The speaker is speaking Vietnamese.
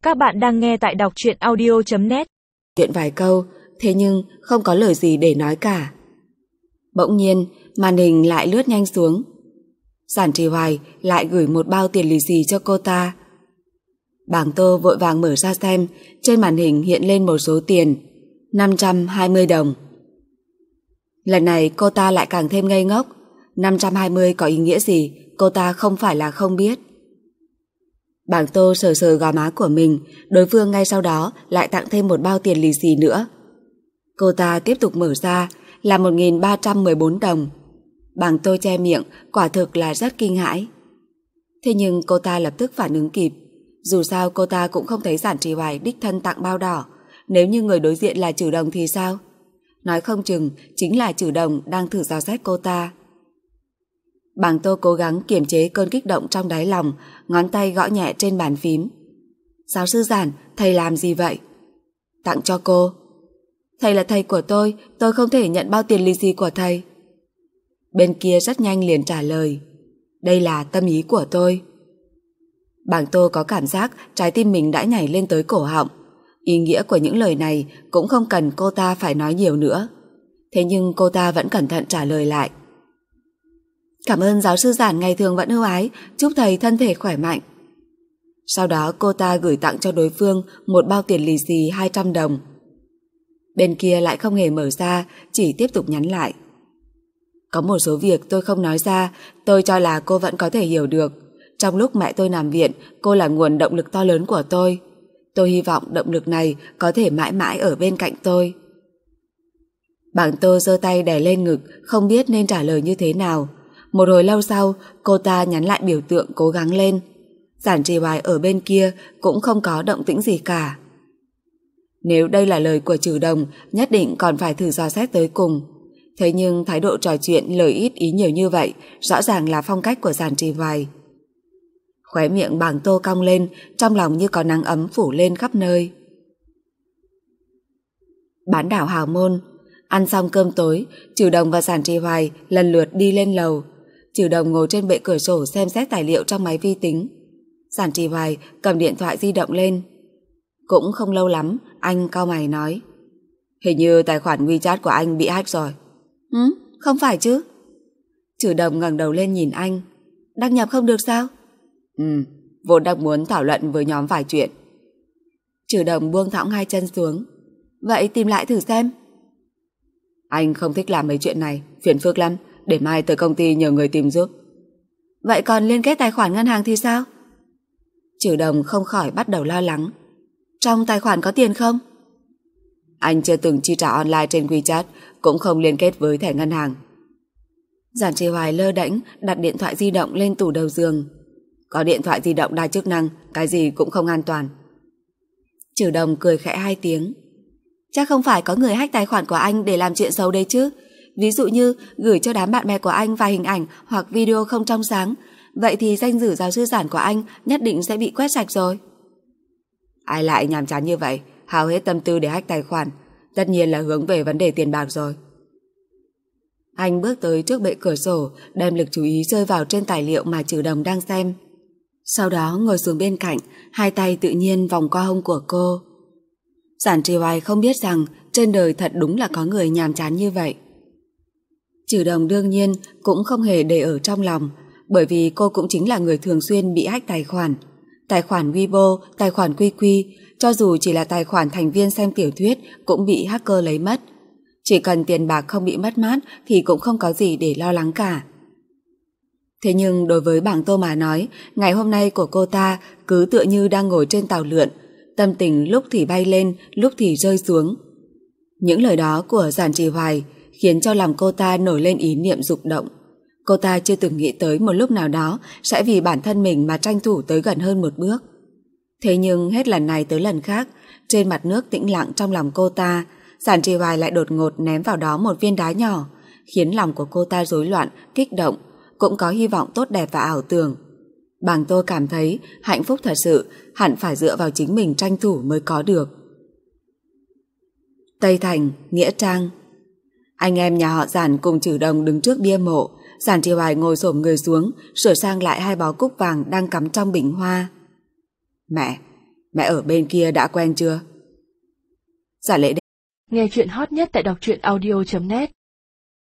Các bạn đang nghe tại đọc truyện audio.net. Chuyện vài câu, thế nhưng không có lời gì để nói cả. Bỗng nhiên, màn hình lại lướt nhanh xuống. Giản Trì Hoài lại gửi một bao tiền lì xì cho cô ta. Bàng Tô vội vàng mở ra xem, trên màn hình hiện lên một số tiền 520 đồng. Lần này cô ta lại càng thêm ngây ngốc. 520 có ý nghĩa gì, cô ta không phải là không biết. Bàng Tô sờ sờ gò má của mình, đối phương ngay sau đó lại tặng thêm một bao tiền lì xì nữa. Cô ta tiếp tục mở ra, là 1.314 đồng. Bàng Tô che miệng, quả thực là rất kinh hãi. Thế nhưng cô ta lập tức phản ứng kịp. Dù sao cô ta cũng không thấy Giản Trì Hoài đích thân tặng bao đỏ. Nếu như người đối diện là Trử Đồng thì sao? Nói không chừng chính là Trử Đồng đang thử dò xét cô ta. Bàng Tô cố gắng kiềm chế cơn kích động trong đáy lòng, ngón tay gõ nhẹ trên bàn phím. Giáo sư Giản, thầy làm gì vậy? Tặng cho cô. Thầy là thầy của tôi không thể nhận bao tiền lì xì của thầy. Bên kia rất nhanh liền trả lời. Đây là tâm ý của tôi. Bàng Tô có cảm giác trái tim mình đã nhảy lên tới cổ họng. Ý nghĩa của những lời này cũng không cần cô ta phải nói nhiều nữa. Thế nhưng cô ta vẫn cẩn thận trả lời lại. Cảm ơn giáo sư Giản ngày thường vẫn ưu ái, chúc thầy thân thể khỏe mạnh. Sau đó cô ta gửi tặng cho đối phương một bao tiền lì xì 200 đồng. Bên kia lại không hề mở ra, chỉ tiếp tục nhắn lại. Có một số việc tôi không nói ra, tôi cho là cô vẫn có thể hiểu được. Trong lúc mẹ tôi nằm viện, cô là nguồn động lực to lớn của tôi. Tôi hy vọng động lực này có thể mãi mãi ở bên cạnh tôi. Bàng Tô giơ tay đè lên ngực, không biết nên trả lời như thế nào. Một hồi lâu sau, cô ta nhắn lại biểu tượng cố gắng lên. Giản Trì Hoài ở bên kia cũng không có động tĩnh gì cả. Nếu đây là lời của Trử Đồng, nhất định còn phải thử dò xét tới cùng. Thế nhưng thái độ trò chuyện lời ít ý nhiều như vậy rõ ràng là phong cách của Giản Trì Hoài. Khóe miệng Bàng Tô cong lên, trong lòng như có nắng ấm phủ lên khắp nơi. Bán đảo Hào Môn. Ăn xong cơm tối, Trử Đồng và Giản Trì Hoài lần lượt đi lên lầu. Trử Đồng ngồi trên bệ cửa sổ xem xét tài liệu trong máy vi tính. Giản Trì Hoài cầm điện thoại di động lên. Cũng không lâu lắm, anh cau mày nói. Hình như tài khoản WeChat của anh bị hack rồi. Không phải chứ? Trử Đồng ngẩng đầu lên nhìn anh. Đăng nhập không được sao? Vốn đang muốn thảo luận với nhóm vài chuyện. Trử Đồng buông thõng hai chân xuống. Vậy tìm lại thử xem. Anh không thích làm mấy chuyện này, phiền phức lắm, để mai tới công ty nhờ người tìm giúp. Vậy còn liên kết tài khoản ngân hàng thì sao? Trử Đồng không khỏi bắt đầu lo lắng. Trong tài khoản có tiền không? Anh chưa từng chi trả online trên WeChat, cũng không liên kết với thẻ ngân hàng. Giản Trì Hoài lơ đễnh đặt điện thoại di động lên tủ đầu giường. Có điện thoại di động đa chức năng, cái gì cũng không an toàn. Trử Đồng cười khẽ hai tiếng. Chắc không phải có người hack tài khoản của anh để làm chuyện xấu đấy chứ. Ví dụ như gửi cho đám bạn bè của anh vài hình ảnh hoặc video không trong sáng. Vậy thì danh dự giáo sư Giản của anh nhất định sẽ bị quét sạch rồi. Ai lại nhàm chán như vậy, hao hết tâm tư để hack tài khoản. Tất nhiên là hướng về vấn đề tiền bạc rồi. Anh bước tới trước bệ cửa sổ, đem lực chú ý rơi vào trên tài liệu mà Trử Đồng đang xem. Sau đó ngồi xuống bên cạnh, hai tay tự nhiên vòng qua hông của cô. Giản Trì Hoài không biết rằng trên đời thật đúng là có người nhàm chán như vậy. Trử Đồng đương nhiên cũng không hề để ở trong lòng, bởi vì cô cũng chính là người thường xuyên bị hack tài khoản. Tài khoản Weibo, tài khoản QQ, cho dù chỉ là tài khoản thành viên xem tiểu thuyết cũng bị hacker lấy mất. Chỉ cần tiền bạc không bị mất mát thì cũng không có gì để lo lắng cả. Thế nhưng đối với Bàng Tô mà nói, ngày hôm nay của cô ta cứ tựa như đang ngồi trên tàu lượn, tâm tình lúc thì bay lên, lúc thì rơi xuống. Những lời đó của Giản Trì Hoài khiến cho lòng cô ta nổi lên ý niệm dục động. Cô ta chưa từng nghĩ tới một lúc nào đó sẽ vì bản thân mình mà tranh thủ tới gần hơn một bước. Thế nhưng hết lần này tới lần khác, trên mặt nước tĩnh lặng trong lòng cô ta, Giản Trì Hoài lại đột ngột ném vào đó một viên đá nhỏ, khiến lòng của cô ta rối loạn, kích động, cũng có hy vọng tốt đẹp và ảo tưởng. Bàng Tô cảm thấy hạnh phúc thật sự hẳn phải dựa vào chính mình tranh thủ mới có được. Tây Thành, Nghĩa Trang. Anh em nhà họ Giản cùng Trử Đồng đứng trước bia mộ. Giản Trì Hoài ngồi xổm người xuống, sửa sang lại hai bó cúc vàng đang cắm trong bình hoa. Mẹ, Mẹ ở bên kia đã quen chưa? Giả Lễ Nghe chuyện hot nhất tại đọc truyện audio.net